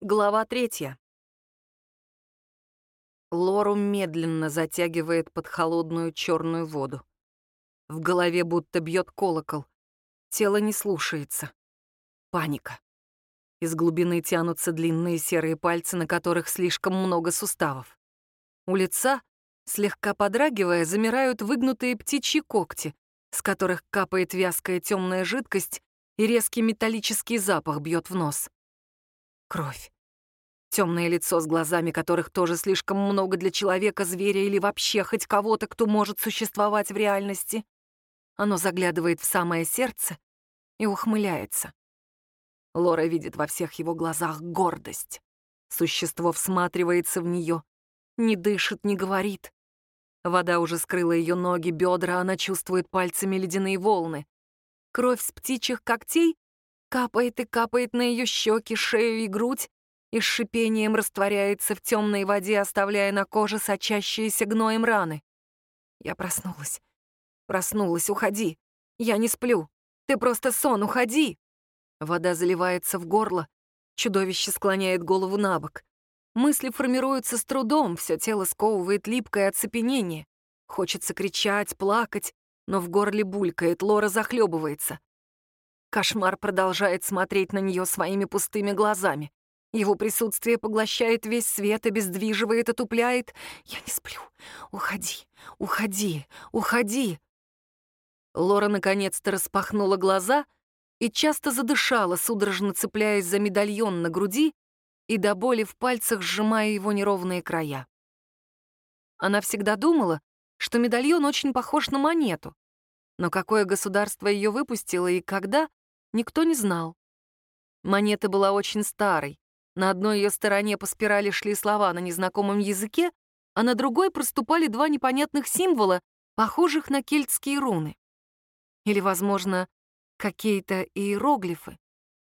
Глава 3. Лору медленно затягивает под холодную черную воду. В голове будто бьет колокол. Тело не слушается. Паника. Из глубины тянутся длинные серые пальцы, на которых слишком много суставов. У лица, слегка подрагивая, замирают выгнутые птичьи когти, с которых капает вязкая темная жидкость, и резкий металлический запах бьет в нос. Кровь. Темное лицо с глазами, которых тоже слишком много для человека, зверя или вообще хоть кого-то, кто может существовать в реальности. Оно заглядывает в самое сердце и ухмыляется. Лора видит во всех его глазах гордость. Существо всматривается в нее, не дышит, не говорит. Вода уже скрыла ее ноги, бедра, она чувствует пальцами ледяные волны. Кровь с птичьих когтей капает и капает на ее щеки, шею и грудь, и с шипением растворяется в темной воде, оставляя на коже сочащиеся гноем раны. Я проснулась. Проснулась, уходи. Я не сплю. Ты просто сон, уходи. Вода заливается в горло. Чудовище склоняет голову на бок. Мысли формируются с трудом, все тело сковывает липкое оцепенение. Хочется кричать, плакать, но в горле булькает, Лора захлебывается. Кошмар продолжает смотреть на нее своими пустыми глазами. Его присутствие поглощает весь свет, обездвиживает, отупляет. «Я не сплю. Уходи, уходи, уходи!» Лора наконец-то распахнула глаза и часто задышала, судорожно цепляясь за медальон на груди и до боли в пальцах сжимая его неровные края. Она всегда думала, что медальон очень похож на монету, но какое государство ее выпустило и когда, никто не знал. Монета была очень старой. На одной ее стороне по спирали шли слова на незнакомом языке, а на другой проступали два непонятных символа, похожих на кельтские руны. Или, возможно, какие-то иероглифы.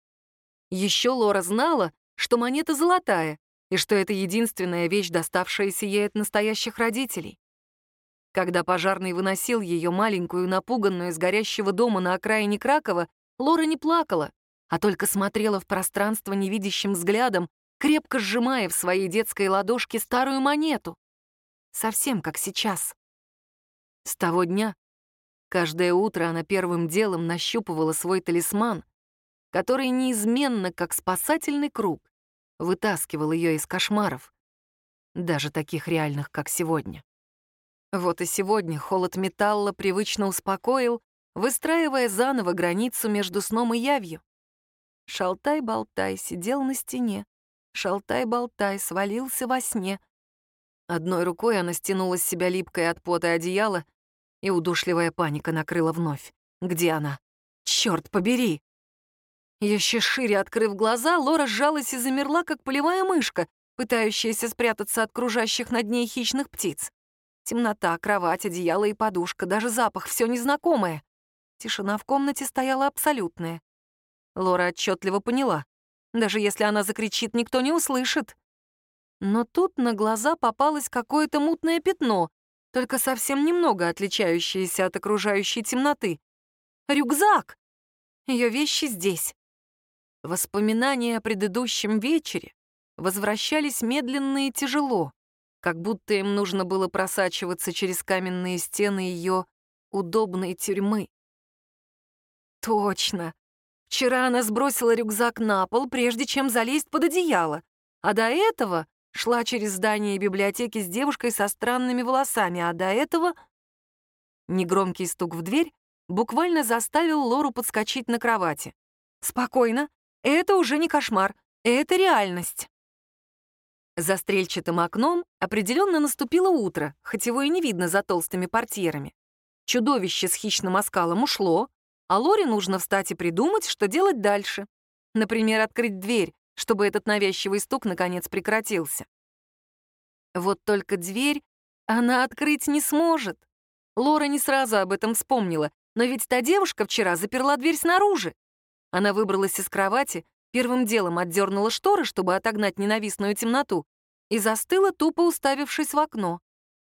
Еще Лора знала, что монета золотая, и что это единственная вещь, доставшаяся ей от настоящих родителей. Когда пожарный выносил ее маленькую, напуганную из горящего дома на окраине Кракова, Лора не плакала, а только смотрела в пространство невидящим взглядом, крепко сжимая в своей детской ладошке старую монету. Совсем как сейчас. С того дня каждое утро она первым делом нащупывала свой талисман, который неизменно, как спасательный круг, вытаскивал ее из кошмаров, даже таких реальных, как сегодня. Вот и сегодня холод металла привычно успокоил, выстраивая заново границу между сном и явью. Шалтай-болтай сидел на стене, шалтай-болтай свалился во сне. Одной рукой она стянула с себя липкое от пота одеяло, и удушливая паника накрыла вновь. Где она? Черт побери! Еще шире открыв глаза, Лора сжалась и замерла, как полевая мышка, пытающаяся спрятаться от кружащих над ней хищных птиц. Темнота, кровать, одеяло и подушка, даже запах — все незнакомое. Тишина в комнате стояла абсолютная. Лора отчетливо поняла. Даже если она закричит, никто не услышит. Но тут на глаза попалось какое-то мутное пятно, только совсем немного отличающееся от окружающей темноты. Рюкзак! Ее вещи здесь. Воспоминания о предыдущем вечере возвращались медленно и тяжело, как будто им нужно было просачиваться через каменные стены ее удобной тюрьмы. Точно! Вчера она сбросила рюкзак на пол, прежде чем залезть под одеяло, а до этого шла через здание библиотеки с девушкой со странными волосами, а до этого... Негромкий стук в дверь буквально заставил Лору подскочить на кровати. «Спокойно, это уже не кошмар, это реальность». За стрельчатым окном определенно наступило утро, хоть его и не видно за толстыми портьерами. Чудовище с хищным оскалом ушло, а Лоре нужно встать и придумать, что делать дальше. Например, открыть дверь, чтобы этот навязчивый стук наконец прекратился. Вот только дверь она открыть не сможет. Лора не сразу об этом вспомнила, но ведь та девушка вчера заперла дверь снаружи. Она выбралась из кровати, первым делом отдернула шторы, чтобы отогнать ненавистную темноту, и застыла, тупо уставившись в окно.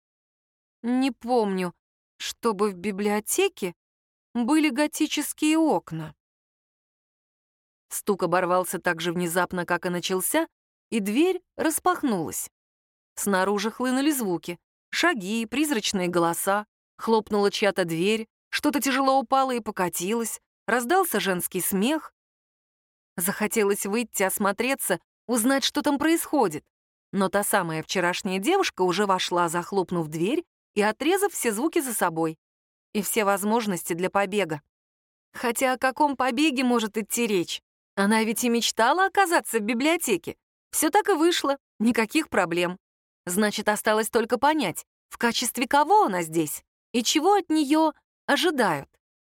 Не помню, чтобы в библиотеке были готические окна. Стук оборвался так же внезапно, как и начался, и дверь распахнулась. Снаружи хлынули звуки. Шаги, призрачные голоса. Хлопнула чья-то дверь, что-то тяжело упало и покатилось. Раздался женский смех. Захотелось выйти, осмотреться, узнать, что там происходит. Но та самая вчерашняя девушка уже вошла, захлопнув дверь и отрезав все звуки за собой. И все возможности для побега. Хотя о каком побеге может идти речь? Она ведь и мечтала оказаться в библиотеке. Все так и вышло, никаких проблем. Значит, осталось только понять, в качестве кого она здесь и чего от нее ожидают.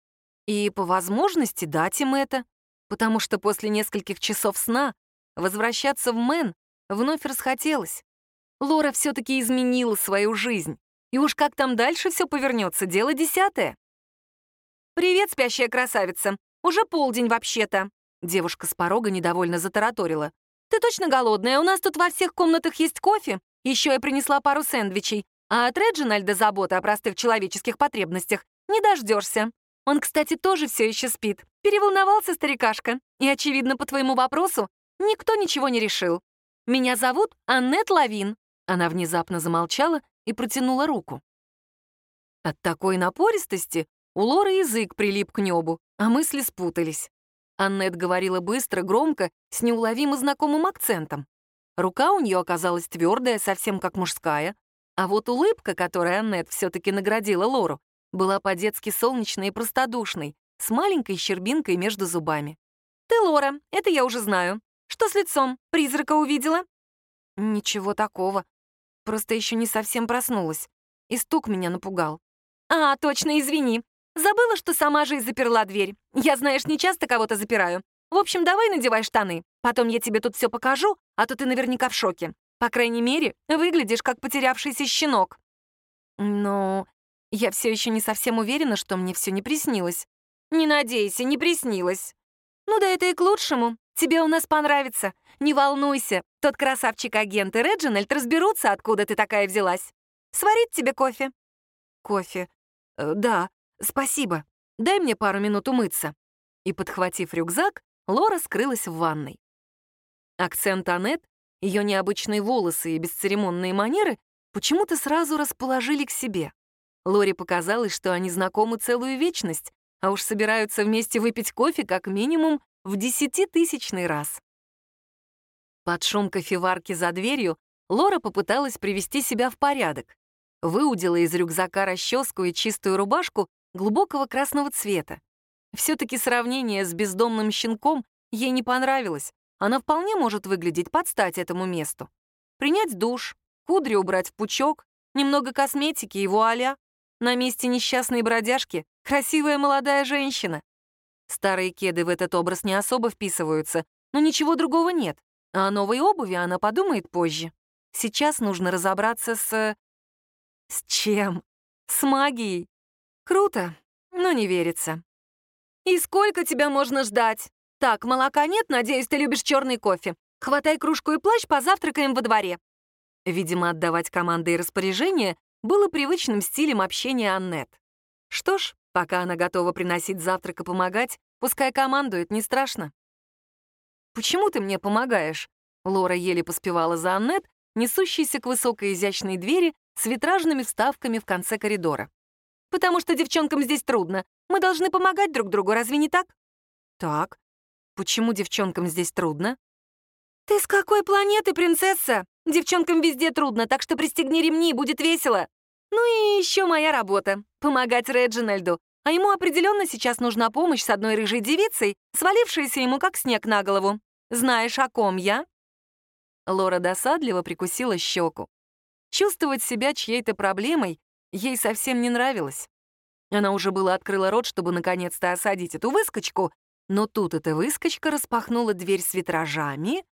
И по возможности дать им это, потому что после нескольких часов сна возвращаться в Мэн вновь расхотелось. Лора все-таки изменила свою жизнь, и уж как там дальше все повернется, дело 10. «Привет, спящая красавица. Уже полдень вообще-то». Девушка с порога недовольно затараторила. «Ты точно голодная? У нас тут во всех комнатах есть кофе. Еще я принесла пару сэндвичей. А от Реджинальда забота о простых человеческих потребностях не дождешься. Он, кстати, тоже все еще спит. Переволновался старикашка. И, очевидно, по твоему вопросу никто ничего не решил. Меня зовут Аннет Лавин». Она внезапно замолчала и протянула руку. От такой напористости у Лоры язык прилип к небу, а мысли спутались. Аннет говорила быстро, громко, с неуловимо знакомым акцентом. Рука у нее оказалась твердая, совсем как мужская, а вот улыбка, которой Аннет все-таки наградила Лору, была по-детски солнечной и простодушной, с маленькой щербинкой между зубами. «Ты Лора, это я уже знаю. Что с лицом? Призрака увидела?» «Ничего такого. Просто еще не совсем проснулась. И стук меня напугал». «А, точно, извини. Забыла, что сама же и заперла дверь. Я, знаешь, не часто кого-то запираю. В общем, давай надевай штаны. Потом я тебе тут все покажу, а то ты наверняка в шоке. По крайней мере, выглядишь как потерявшийся щенок». «Но я все еще не совсем уверена, что мне все не приснилось». «Не надейся, не приснилось». «Ну да это и к лучшему. Тебе у нас понравится. Не волнуйся, тот красавчик-агент и Реджинальд разберутся, откуда ты такая взялась. Сварить тебе кофе?» «Кофе? Да, спасибо. Дай мне пару минут умыться». И, подхватив рюкзак, Лора скрылась в ванной. Акцент Аннет, ее необычные волосы и бесцеремонные манеры почему-то сразу расположили к себе. Лоре показалось, что они знакомы целую вечность, а уж собираются вместе выпить кофе как минимум в 10-тысячный раз. Под шум кофеварки за дверью Лора попыталась привести себя в порядок. Выудила из рюкзака расческу и чистую рубашку глубокого красного цвета. Все-таки сравнение с бездомным щенком ей не понравилось. Она вполне может выглядеть под стать этому месту. Принять душ, кудри убрать в пучок, немного косметики и вуаля. На месте несчастной бродяжки красивая молодая женщина. Старые кеды в этот образ не особо вписываются, но ничего другого нет. А о новой обуви она подумает позже. Сейчас нужно разобраться с... С чем? С магией. Круто, но не верится. «И сколько тебя можно ждать? Так, молока нет, надеюсь, ты любишь черный кофе. Хватай кружку и плащ, позавтракаем во дворе». Видимо, отдавать команды и распоряжения было привычным стилем общения Аннет. Что ж, пока она готова приносить завтрак и помогать, пускай командует, не страшно. «Почему ты мне помогаешь?» Лора еле поспевала за Аннет, несущейся к высокой изящной двери с витражными вставками в конце коридора. «Потому что девчонкам здесь трудно. Мы должны помогать друг другу, разве не так?» «Так. Почему девчонкам здесь трудно?» «Ты с какой планеты, принцесса? Девчонкам везде трудно, так что пристегни ремни, будет весело. Ну и еще моя работа — помогать Реджинальду. А ему определенно сейчас нужна помощь с одной рыжей девицей, свалившейся ему как снег на голову. Знаешь, о ком я?» Лора досадливо прикусила щеку. Чувствовать себя чьей-то проблемой ей совсем не нравилось. Она уже было открыла рот, чтобы наконец-то осадить эту выскочку, но тут эта выскочка распахнула дверь с витражами,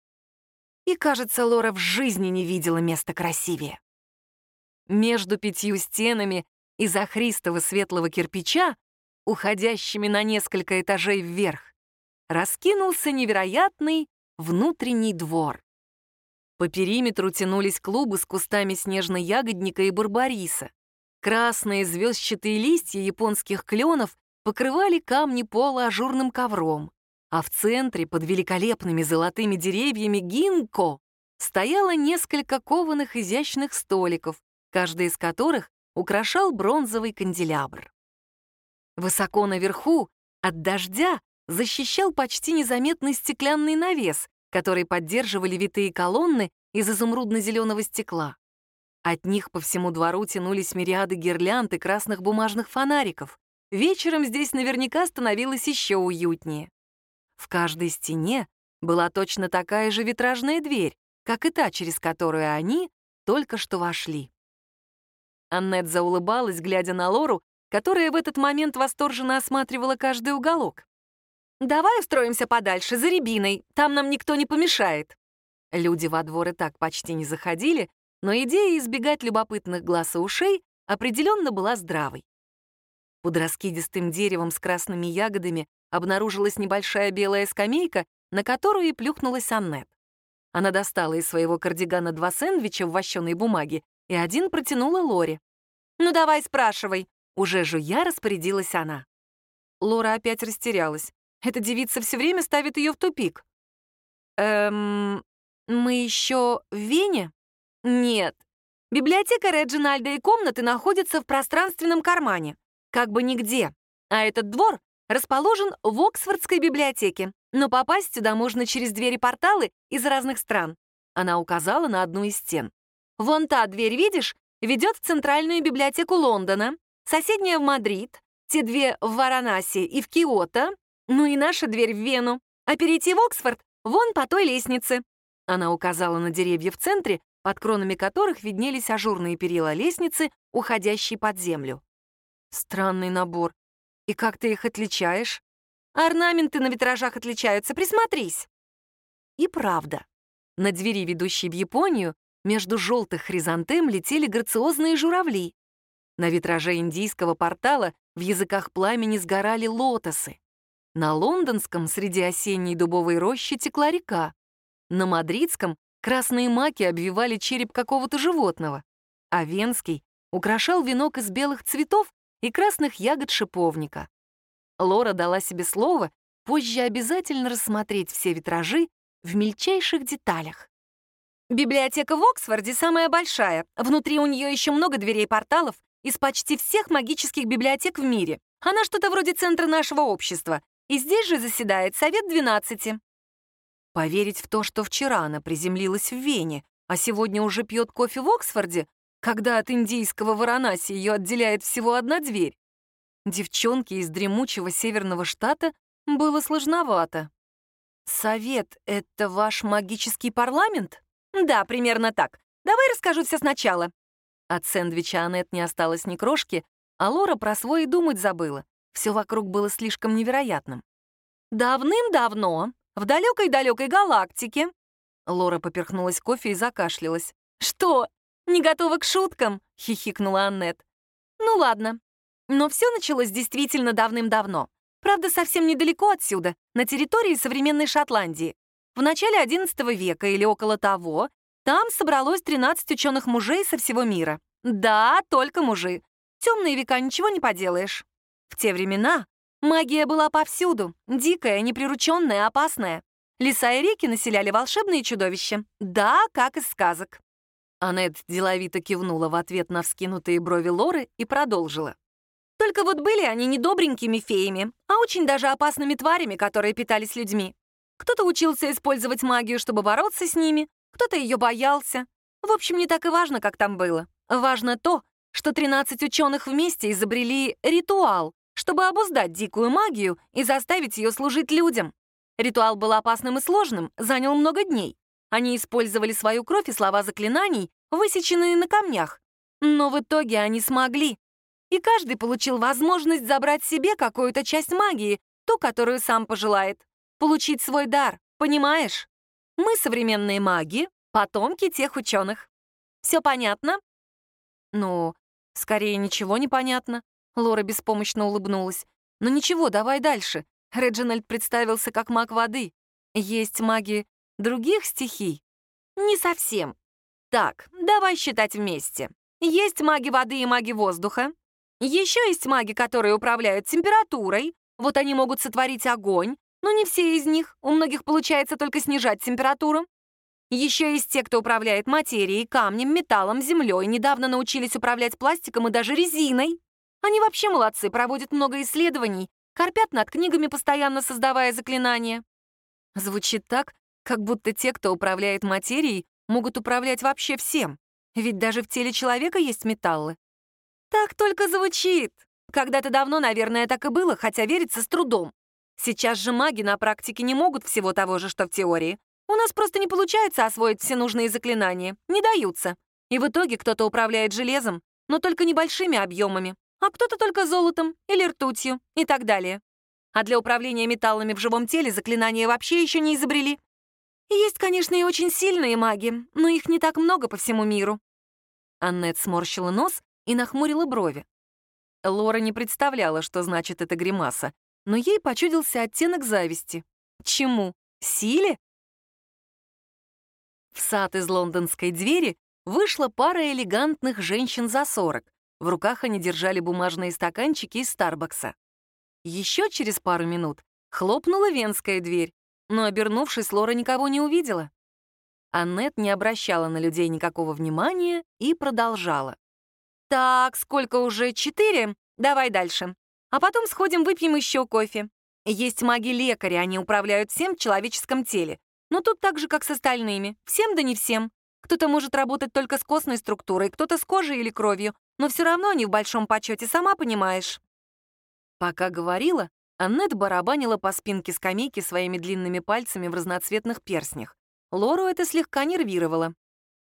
и, кажется, Лора в жизни не видела места красивее. Между 5 стенами из охристого светлого кирпича, уходящими на несколько этажей вверх, раскинулся невероятный внутренний двор. По периметру тянулись клубы с кустами снежно-ягодника и барбариса. Красные звездчатые листья японских кленов покрывали камни пола ажурным ковром. А в центре, под великолепными золотыми деревьями гинко, стояло несколько кованых изящных столиков, каждый из которых украшал бронзовый канделябр. Высоко наверху от дождя защищал почти незаметный стеклянный навес, который поддерживали витые колонны из изумрудно-зеленого стекла. От них по всему двору тянулись мириады гирлянд и красных бумажных фонариков. Вечером здесь наверняка становилось еще уютнее. В каждой стене была точно такая же витражная дверь, как и та, через которую они только что вошли. Аннет заулыбалась, глядя на Лору, которая в этот момент восторженно осматривала каждый уголок. «Давай устроимся подальше, за рябиной, там нам никто не помешает». Люди во двор и так почти не заходили, но идея избегать любопытных глаз и ушей определенно была здравой. Под раскидистым деревом с красными ягодами обнаружилась небольшая белая скамейка, на которую и плюхнулась Аннет. Она достала из своего кардигана 2 сэндвича в вощеной бумаге и один протянула Лоре. «Ну давай спрашивай», — уже жуя распорядилась она. Лора опять растерялась. Эта девица все время ставит ее в тупик. Мы еще в Вене?» «Нет. Библиотека Реджинальда и комнаты находятся в пространственном кармане. Как бы нигде. А этот двор расположен в Оксфордской библиотеке, но попасть сюда можно через двери-порталы из разных стран». Она указала на одну из стен. «Вон та дверь, видишь, ведет в Центральную библиотеку Лондона, соседняя в Мадрид, те 2 в Варанаси и в Киото, ну и наша дверь в Вену. А перейти в Оксфорд вон по той лестнице». Она указала на деревья в центре, под кронами которых виднелись ажурные перила лестницы, уходящие под землю. «Странный набор. И как ты их отличаешь?» «Орнаменты на витражах отличаются, присмотрись». И правда. На двери, ведущей в Японию, между желтых хризантем летели грациозные журавли. На витраже индийского портала в языках пламени сгорали лотосы. На лондонском среди осенней дубовой рощи текла река. На мадридском красные маки обвивали череп какого-то животного, а венский украшал венок из белых цветов и красных ягод шиповника. Лора дала себе слово позже обязательно рассмотреть все витражи в мельчайших деталях. «Библиотека в Оксфорде самая большая. Внутри у нее еще много дверей-порталов из почти всех магических библиотек в мире. Она что-то вроде центра нашего общества. И здесь же заседает Совет 12. Поверить в то, что вчера она приземлилась в Вене, а сегодня уже пьет кофе в Оксфорде, когда от индийского Варанаси ее отделяет всего одна дверь. Девчонке из дремучего северного штата было сложновато. «Совет — это ваш магический парламент?» «Да, примерно так. Давай расскажу все сначала». От сэндвича Аннет не осталось ни крошки, а Лора про свой и думать забыла. Все вокруг было слишком невероятным. «Давным-давно, в далекой-далекой галактике...» Лора поперхнулась кофе и закашлялась. «Что, не готова к шуткам?» — хихикнула Аннет. «Ну ладно. Но все началось действительно давным-давно. Правда, совсем недалеко отсюда, на территории современной Шотландии. В начале XI века или около того там собралось 13 ученых мужей со всего мира. Да, только мужи. Темные века, ничего не поделаешь. В те времена магия была повсюду, дикая, неприрученная, опасная. Леса и реки населяли волшебные чудовища. Да, как из сказок». Аннет деловито кивнула в ответ на вскинутые брови Лоры и продолжила. «Только вот были они не добренькими феями, а очень даже опасными тварями, которые питались людьми. Кто-то учился использовать магию, чтобы бороться с ними, кто-то ее боялся. В общем, не так и важно, как там было. Важно то, что 13 ученых вместе изобрели ритуал, чтобы обуздать дикую магию и заставить ее служить людям. Ритуал был опасным и сложным, занял много дней. Они использовали свою кровь и слова заклинаний, высеченные на камнях. Но в итоге они смогли. И каждый получил возможность забрать себе какую-то часть магии, ту, которую сам пожелает. Получить свой дар, понимаешь? Мы, современные маги, потомки тех ученых. Все понятно?» «Ну, скорее ничего не понятно», — Лора беспомощно улыбнулась. «Но ничего, давай дальше. Реджинальд представился как маг воды. Есть маги других стихий?» «Не совсем. Так, давай считать вместе. Есть маги воды и маги воздуха. Еще есть маги, которые управляют температурой. Вот они могут сотворить огонь, Но не все из них. У многих получается только снижать температуру. Еще есть те, кто управляет материей, камнем, металлом, землей, недавно научились управлять пластиком и даже резиной. Они вообще молодцы, проводят много исследований, корпят над книгами, постоянно создавая заклинания. Звучит так, как будто те, кто управляет материей, могут управлять вообще всем. Ведь даже в теле человека есть металлы. Так только звучит. Когда-то давно, наверное, так и было, хотя верится с трудом. Сейчас же маги на практике не могут всего того же, что в теории. У нас просто не получается освоить все нужные заклинания, не даются. И в итоге кто-то управляет железом, но только небольшими объемами, а кто-то только золотом или ртутью и так далее. А для управления металлами в живом теле заклинания вообще еще не изобрели. И есть, конечно, и очень сильные маги, но их не так много по всему миру. Аннет сморщила нос и нахмурила брови. Лора не представляла, что значит эта гримаса, но ей почудился оттенок зависти. Чему? Силе? В сад из лондонской двери вышла пара элегантных женщин за 40. В руках они держали бумажные стаканчики из Старбакса. Еще через пару минут хлопнула венская дверь, но, обернувшись, Лора никого не увидела. Аннет не обращала на людей никакого внимания и продолжала. «Так, сколько уже? 4? Давай дальше. А потом сходим, выпьем еще кофе. Есть маги-лекари, они управляют всем в человеческом теле. Но тут так же, как с остальными. Всем да не всем. Кто-то может работать только с костной структурой, кто-то с кожей или кровью, но все равно они в большом почете, сама понимаешь». Пока говорила, Аннет барабанила по спинке скамейки своими длинными пальцами в разноцветных перстнях. Лору это слегка нервировало.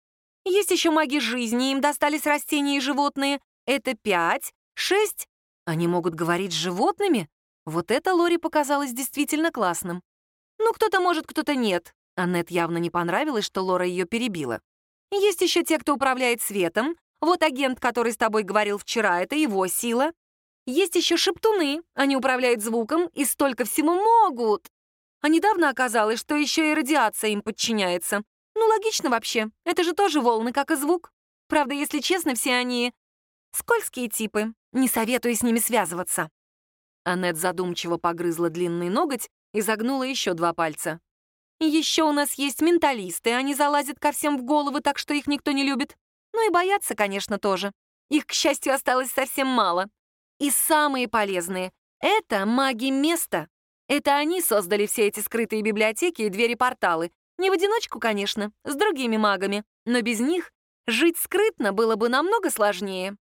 Есть еще маги жизни, им достались растения и животные. Это 5, 6. Они могут говорить с животными? Вот это Лоре показалось действительно классным. Ну, кто-то может, кто-то нет. Аннет явно не понравилось, что Лора ее перебила. Есть еще те, кто управляет светом. Вот агент, который с тобой говорил вчера, это его сила. Есть еще шептуны, они управляют звуком и столько всего могут. А недавно оказалось, что еще и радиация им подчиняется. Ну, логично вообще, это же тоже волны, как и звук. Правда, если честно, все они скользкие типы, не советую с ними связываться. Аннет задумчиво погрызла длинный ноготь и загнула еще 2 пальца. Еще у нас есть менталисты, они залазят ко всем в головы, так что их никто не любит. Ну и боятся, конечно, тоже. Их, к счастью, осталось совсем мало. И самые полезные — это маги места. Это они создали все эти скрытые библиотеки и двери-порталы. Не в одиночку, конечно, с другими магами, но без них жить скрытно было бы намного сложнее.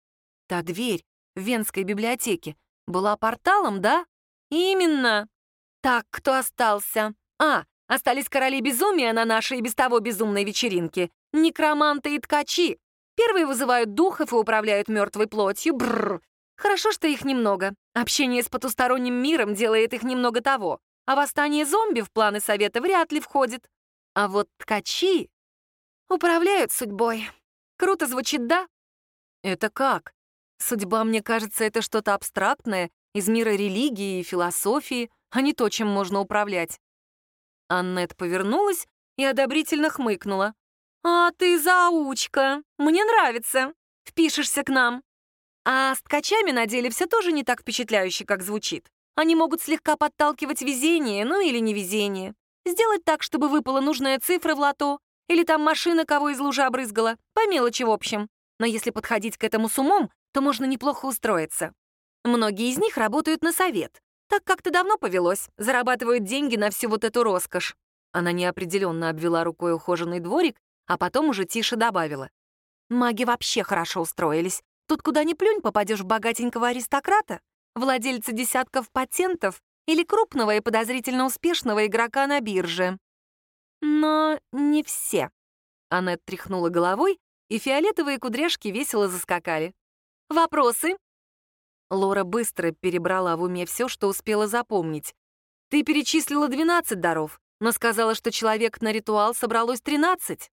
Та дверь в Венской библиотеке была порталом, да? Именно. Так, кто остался? Остались короли безумия на нашей и без того безумной вечеринке. Некроманты и ткачи. Первые вызывают духов и управляют мертвой плотью. Бррр. Хорошо, что их немного. Общение с потусторонним миром делает их немного того. А восстание зомби в планы совета вряд ли входит. А вот ткачи управляют судьбой. Круто звучит, да? Это как? Судьба, мне кажется, это что-то абстрактное, из мира религии и философии, а не то, чем можно управлять. Аннет повернулась и одобрительно хмыкнула. «А ты заучка! Мне нравится! Впишешься к нам!» А с ткачами на деле все тоже не так впечатляюще, как звучит. Они могут слегка подталкивать везение, ну или невезение. Сделать так, чтобы выпала нужная цифра в лото, или там машина кого из лужи обрызгала, по мелочи в общем. Но если подходить к этому с умом, то можно неплохо устроиться. Многие из них работают на совет. Так как-то давно повелось, зарабатывают деньги на всю вот эту роскошь. Она неопределенно обвела рукой ухоженный дворик, а потом уже тише добавила. Маги вообще хорошо устроились. Тут куда ни плюнь, попадешь в богатенького аристократа, владельца десятков патентов или крупного и подозрительно успешного игрока на бирже. Но не все. Аннет тряхнула головой, и фиолетовые кудряшки весело заскакали. «Вопросы?» Лора быстро перебрала в уме все, что успела запомнить. «Ты перечислила 12 даров, но сказала, что человек на ритуал собралось 13.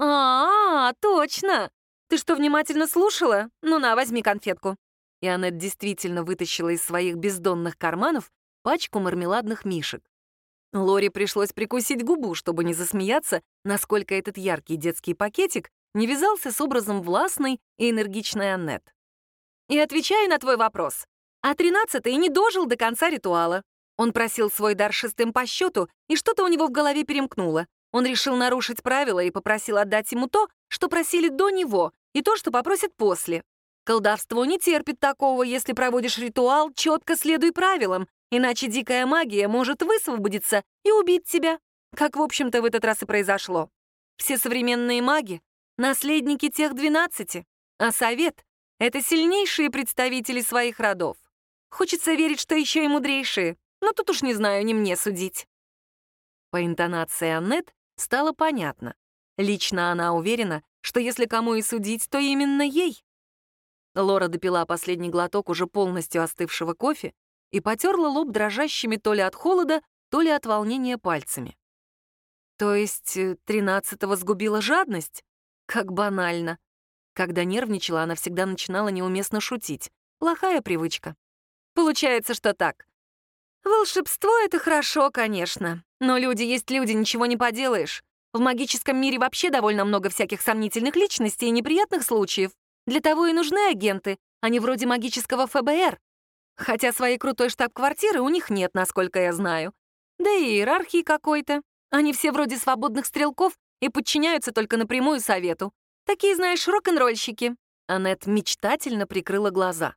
Точно! Ты что, внимательно слушала? Ну на, возьми конфетку». И Аннет действительно вытащила из своих бездонных карманов пачку мармеладных мишек. Лоре пришлось прикусить губу, чтобы не засмеяться, насколько этот яркий детский пакетик не вязался с образом властной и энергичной Аннет. «И отвечаю на твой вопрос. А 13-й не дожил до конца ритуала. Он просил свой дар шестым по счету, и что-то у него в голове перемкнуло. Он решил нарушить правила и попросил отдать ему то, что просили до него, и то, что попросят после. Колдовство не терпит такого, если проводишь ритуал, четко следуй правилам, иначе дикая магия может высвободиться и убить тебя, как, в общем-то, в этот раз и произошло. Все современные маги — наследники тех 12, а совет — это сильнейшие представители своих родов. Хочется верить, что еще и мудрейшие, но тут уж не знаю, не мне судить. По интонации Аннет стало понятно. Лично она уверена, что если кому и судить, то именно ей. Лора допила последний глоток уже полностью остывшего кофе и потерла лоб дрожащими то ли от холода, то ли от волнения пальцами. То есть 13-го сгубила жадность? Как банально. Когда нервничала, она всегда начинала неуместно шутить. Плохая привычка. Получается, что так. Волшебство — это хорошо, конечно. Но люди есть люди, ничего не поделаешь. В магическом мире вообще довольно много всяких сомнительных личностей и неприятных случаев. Для того и нужны агенты, а не вроде магического ФБР. Хотя своей крутой штаб-квартиры у них нет, насколько я знаю. Да и иерархии какой-то. Они все вроде свободных стрелков и подчиняются только напрямую совету. Такие, знаешь, рок-н-ролльщики. Аннет мечтательно прикрыла глаза.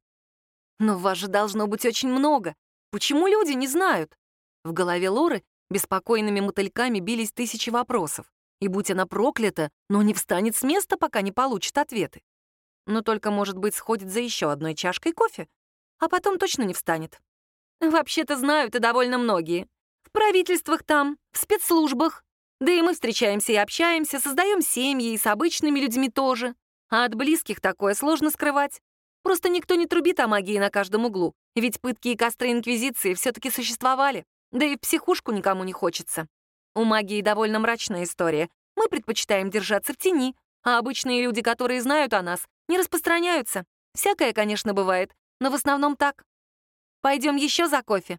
Но вас же должно быть очень много. Почему люди не знают? В голове Лоры беспокойными мотыльками бились тысячи вопросов. И будь она проклята, но не встанет с места, пока не получит ответы. Но только, может быть, сходит за еще одной чашкой кофе, а потом точно не встанет. Вообще-то знают и довольно многие. В правительствах там, в спецслужбах. Да и мы встречаемся и общаемся, создаем семьи и с обычными людьми тоже. А от близких такое сложно скрывать. Просто никто не трубит о магии на каждом углу, ведь пытки и костры Инквизиции все-таки существовали. Да и в психушку никому не хочется. У магии довольно мрачная история. Мы предпочитаем держаться в тени, а обычные люди, которые знают о нас, не распространяются. Всякое, конечно, бывает, но в основном так. Пойдем еще за кофе?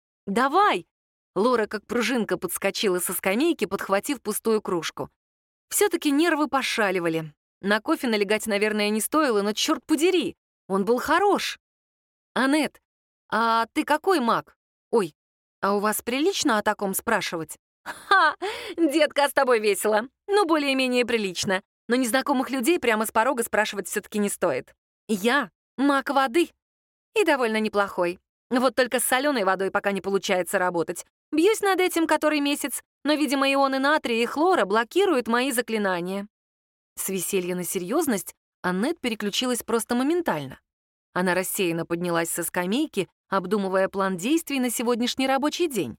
Давай! Лора как пружинка подскочила со скамейки, подхватив пустую кружку. Все-таки нервы пошаливали. На кофе налегать, наверное, не стоило, но черт подери, он был хорош. Аннет, а ты какой маг? Ой, а у вас прилично о таком спрашивать? Ха, детка, с тобой весело. Ну, более-менее прилично. Но незнакомых людей прямо с порога спрашивать все-таки не стоит. Я маг воды. И довольно неплохой. Вот только с соленой водой пока не получается работать. Бьюсь над этим который месяц, но, видимо, ионы натрия и хлора блокируют мои заклинания. С веселья на серьезность Аннет переключилась просто моментально. Она рассеянно поднялась со скамейки, обдумывая план действий на сегодняшний рабочий день.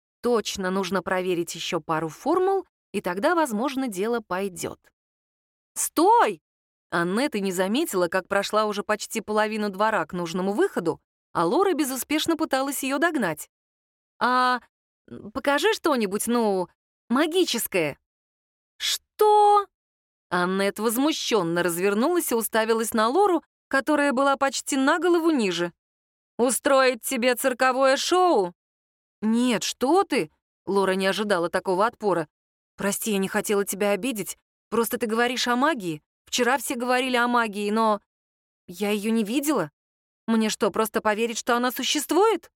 Точно нужно проверить еще пару формул, и тогда, возможно, дело пойдет. «Стой!» Аннет и не заметила, как прошла уже почти половину двора к нужному выходу, а Лора безуспешно пыталась ее догнать. «А покажи что-нибудь, магическое». «Что?» Аннет возмущенно развернулась и уставилась на Лору, которая была почти на голову ниже. «Устроить тебе цирковое шоу?» «Нет, что ты?» Лора не ожидала такого отпора. «Прости, я не хотела тебя обидеть. Просто ты говоришь о магии. Вчера все говорили о магии, но я ее не видела. Мне что, просто поверить, что она существует?»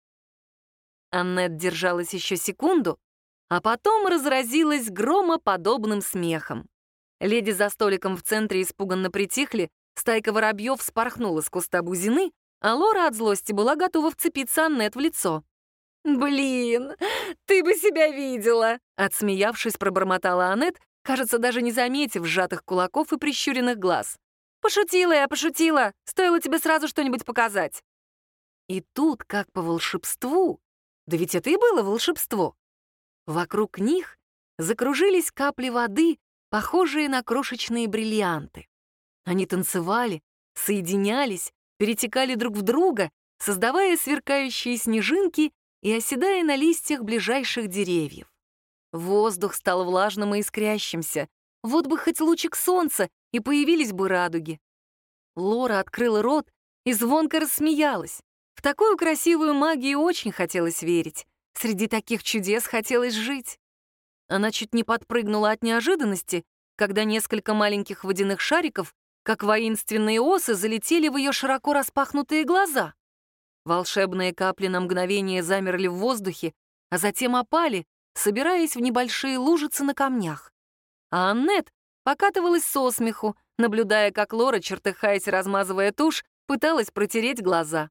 Аннет держалась еще секунду, а потом разразилась громоподобным смехом. Леди за столиком в центре испуганно притихли, стайка воробьев вспорхнула с куста бузины, а Лора от злости была готова вцепиться Аннет в лицо. «Блин, ты бы себя видела!» Отсмеявшись, пробормотала Аннет, кажется, даже не заметив сжатых кулаков и прищуренных глаз. «Пошутила я, пошутила! Стоило тебе сразу что-нибудь показать!» И тут, как по волшебству, да ведь это и было волшебство, вокруг них закружились капли воды, похожие на крошечные бриллианты. Они танцевали, соединялись, перетекали друг в друга, создавая сверкающие снежинки и оседая на листьях ближайших деревьев. Воздух стал влажным и искрящимся. Вот бы хоть лучик солнца, и появились бы радуги. Лора открыла рот и звонко рассмеялась. В такую красивую магию очень хотелось верить. Среди таких чудес хотелось жить. Она чуть не подпрыгнула от неожиданности, когда несколько маленьких водяных шариков, как воинственные осы, залетели в ее широко распахнутые глаза. Волшебные капли на мгновение замерли в воздухе, а затем опали, собираясь в небольшие лужицы на камнях. А Аннет покатывалась со смеху, наблюдая, как Лора, чертыхаясь и размазывая тушь, пыталась протереть глаза.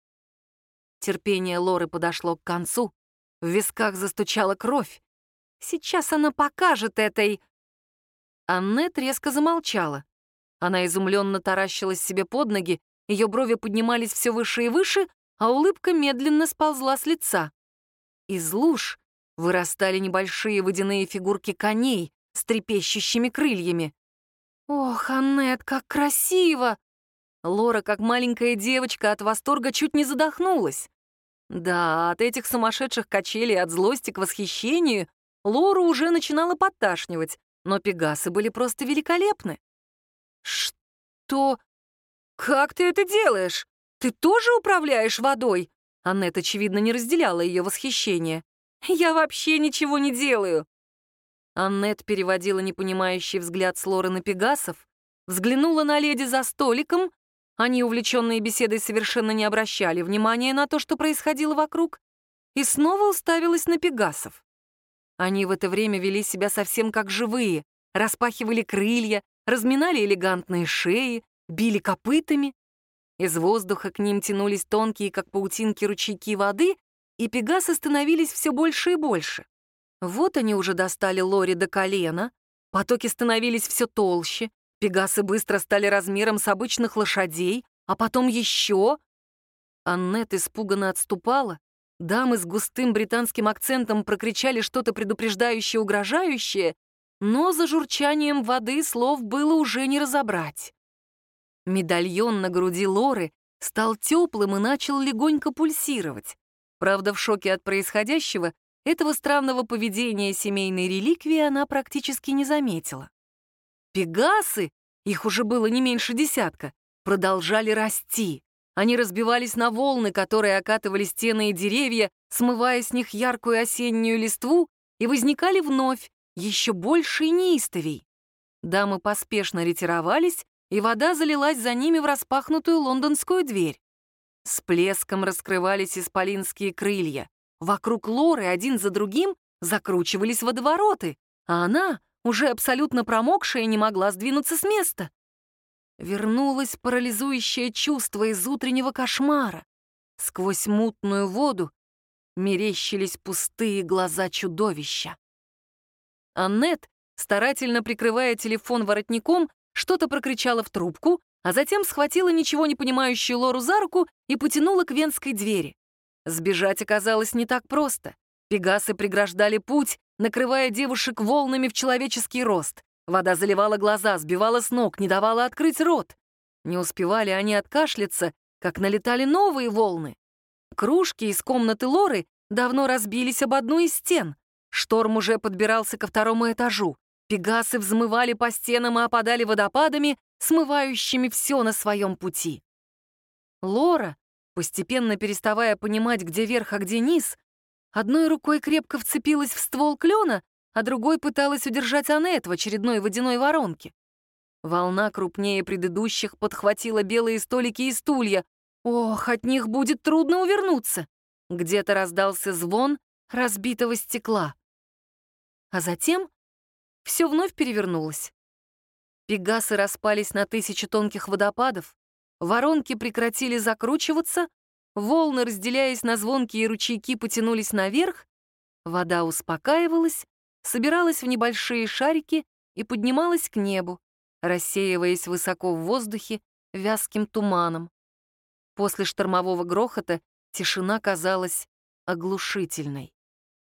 Терпение Лоры подошло к концу, в висках застучала кровь. Сейчас она покажет этой... Аннет резко замолчала. Она изумленно таращилась себе под ноги, ее брови поднимались все выше и выше, а улыбка медленно сползла с лица. Из луж вырастали небольшие водяные фигурки коней с трепещущими крыльями. «Ох, Аннет, как красиво!» Лора, как маленькая девочка, от восторга чуть не задохнулась. Да, от этих сумасшедших качелей, от злости к восхищению, Лору уже начинала подташнивать, но пегасы были просто великолепны. «Что? Как ты это делаешь? Ты тоже управляешь водой?» Аннет, очевидно, не разделяла ее восхищение. «Я вообще ничего не делаю!» Аннет переводила непонимающий взгляд с Лоры на пегасов, взглянула на леди за столиком. Они, увлеченные беседой, совершенно не обращали внимания на то, что происходило вокруг, и снова уставилась на пегасов. Они в это время вели себя совсем как живые, распахивали крылья, разминали элегантные шеи, били копытами. Из воздуха к ним тянулись тонкие, как паутинки, ручейки воды, и пегасы становились все больше и больше. Вот они уже достали Лори до колена, потоки становились все толще, пегасы быстро стали размером с обычных лошадей, а потом еще. Аннет испуганно отступала, дамы с густым британским акцентом прокричали что-то предупреждающее, угрожающее, но за журчанием воды слов было уже не разобрать. Медальон на груди Лоры стал теплым и начал легонько пульсировать. Правда, в шоке от происходящего этого странного поведения семейной реликвии она практически не заметила. Пегасы, их уже было не меньше десятка, продолжали расти. Они разбивались на волны, которые окатывали стены и деревья, смывая с них яркую осеннюю листву, и возникали вновь, еще больше и неистовей. Дамы поспешно ретировались, и вода залилась за ними в распахнутую лондонскую дверь. С плеском раскрывались исполинские крылья. Вокруг Лоры один за другим закручивались водовороты, а она, уже абсолютно промокшая, не могла сдвинуться с места. Вернулось парализующее чувство из утреннего кошмара. Сквозь мутную воду мерещились пустые глаза чудовища. Аннет, старательно прикрывая телефон воротником, что-то прокричала в трубку, а затем схватила ничего не понимающую Лору за руку и потянула к венской двери. Сбежать оказалось не так просто. Пегасы преграждали путь, накрывая девушек волнами в человеческий рост. Вода заливала глаза, сбивала с ног, не давала открыть рот. Не успевали они откашляться, как налетали новые волны. Кружки из комнаты Лоры давно разбились об одну из стен. Шторм уже подбирался ко второму этажу. Пегасы взмывали по стенам и опадали водопадами, смывающими все на своем пути. Лора, постепенно переставая понимать, где верх, а где низ, одной рукой крепко вцепилась в ствол клена, а другой пыталась удержать Аннет в очередной водяной воронке. Волна крупнее предыдущих подхватила белые столики и стулья. Ох, от них будет трудно увернуться. Где-то раздался звон разбитого стекла. А затем все вновь перевернулось. Пегасы распались на тысячи тонких водопадов, воронки прекратили закручиваться, волны, разделяясь на звонкие ручейки, потянулись наверх, вода успокаивалась, собиралась в небольшие шарики и поднималась к небу, рассеиваясь высоко в воздухе вязким туманом. После штормового грохота тишина казалась оглушительной.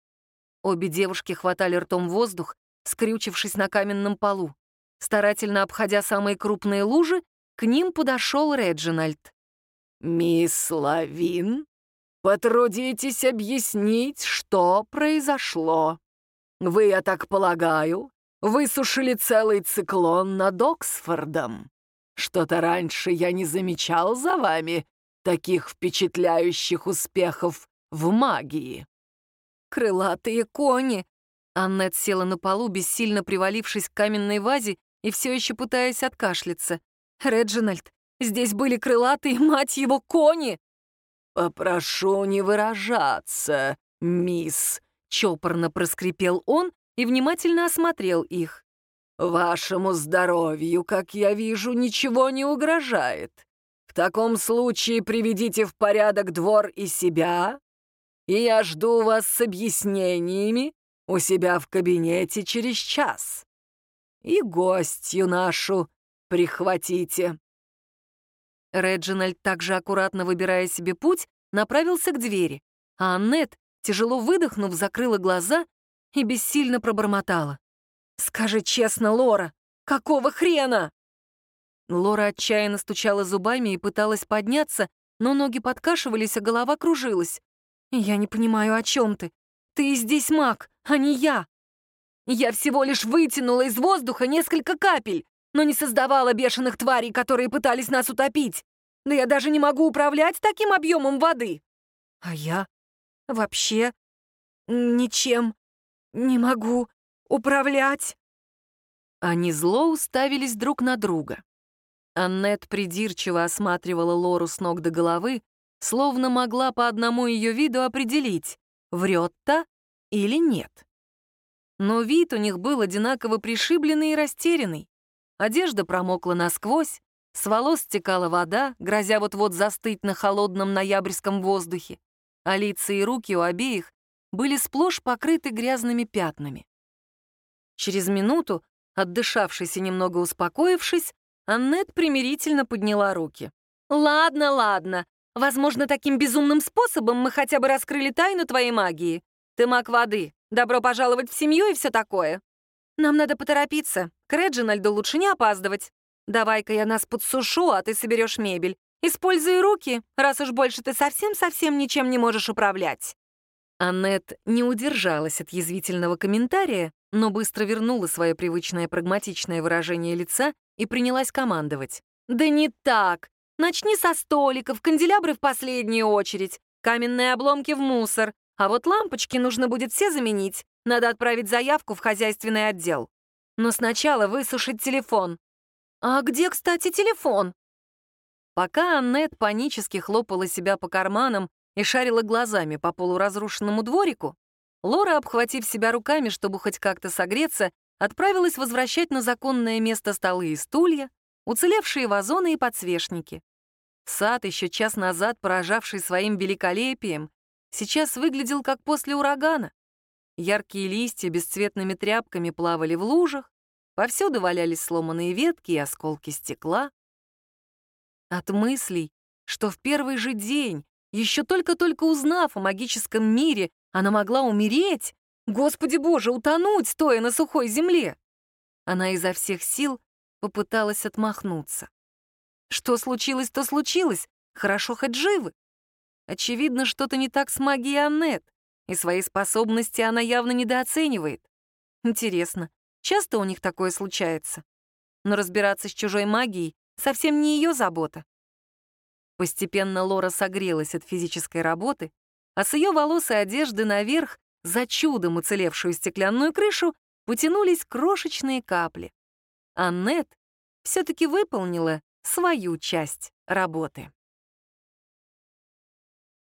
Обе девушки хватали ртом воздух, скрючившись на каменном полу. Старательно обходя самые крупные лужи, к ним подошел Реджинальд. «Мисс Лавин, потрудитесь объяснить, что произошло. Вы, я так полагаю, высушили целый циклон над Оксфордом. Что-то раньше я не замечал за вами таких впечатляющих успехов в магии». «Крылатые кони!» Аннет села на полу, бессильно привалившись к каменной вазе и все еще пытаясь откашляться. «Реджинальд, здесь были крылатые, мать его, кони!» «Попрошу не выражаться, мисс», — чопорно проскрипел он и внимательно осмотрел их. «Вашему здоровью, как я вижу, ничего не угрожает. В таком случае приведите в порядок двор и себя, и я жду вас с объяснениями у себя в кабинете через час. И гостью нашу прихватите». Реджинальд, также аккуратно выбирая себе путь, направился к двери, а Аннет, тяжело выдохнув, закрыла глаза и бессильно пробормотала. «Скажи честно, Лора, какого хрена?» Лора отчаянно стучала зубами и пыталась подняться, но ноги подкашивались, а голова кружилась. «Я не понимаю, о чем ты. Ты и здесь маг, а не я. Я всего лишь вытянула из воздуха несколько капель, но не создавала бешеных тварей, которые пытались нас утопить. Да я даже не могу управлять таким объемом воды. А я вообще ничем не могу управлять». Они зло уставились друг на друга. Аннет придирчиво осматривала Лору с ног до головы, словно могла по одному ее виду определить, врет та или нет. Но вид у них был одинаково пришибленный и растерянный. Одежда промокла насквозь, с волос стекала вода, грозя вот-вот застыть на холодном ноябрьском воздухе, а лица и руки у обеих были сплошь покрыты грязными пятнами. Через минуту, отдышавшись и немного успокоившись, Аннет примирительно подняла руки. «Ладно, ладно. Возможно, таким безумным способом мы хотя бы раскрыли тайну твоей магии. Ты маг воды. Добро пожаловать в семью и все такое. Нам надо поторопиться. К Реджинальду лучше не опаздывать. Давай-ка я нас подсушу, а ты соберешь мебель. Используй руки, раз уж больше ты совсем-совсем ничем не можешь управлять». Аннет не удержалась от язвительного комментария, но быстро вернула свое привычное прагматичное выражение лица и принялась командовать. «Да не так. Начни со столиков, канделябры в последнюю очередь, каменные обломки в мусор, а вот лампочки нужно будет все заменить. Надо отправить заявку в хозяйственный отдел. Но сначала высушить телефон». «А где, кстати, телефон?» Пока Аннет панически хлопала себя по карманам и шарила глазами по полуразрушенному дворику, Лора, обхватив себя руками, чтобы хоть как-то согреться, отправилась возвращать на законное место столы и стулья, уцелевшие вазоны и подсвечники. Сад, еще час назад поражавший своим великолепием, сейчас выглядел как после урагана. Яркие листья бесцветными тряпками плавали в лужах, повсюду валялись сломанные ветки и осколки стекла. От мыслей, что в первый же день, еще только-только узнав о магическом мире, она могла умереть, Господи Боже, утонуть, стоя на сухой земле, она изо всех сил попыталась отмахнуться. Что случилось, то случилось, хорошо хоть живы. Очевидно, что-то не так с магией Аннет, и свои способности она явно недооценивает. Интересно, часто у них такое случается? Но разбираться с чужой магией совсем не ее забота. Постепенно Лора согрелась от физической работы, а с ее волос и одежды наверх, за чудом уцелевшую стеклянную крышу, потянулись крошечные капли. Аннет все-таки выполнила свою часть работы.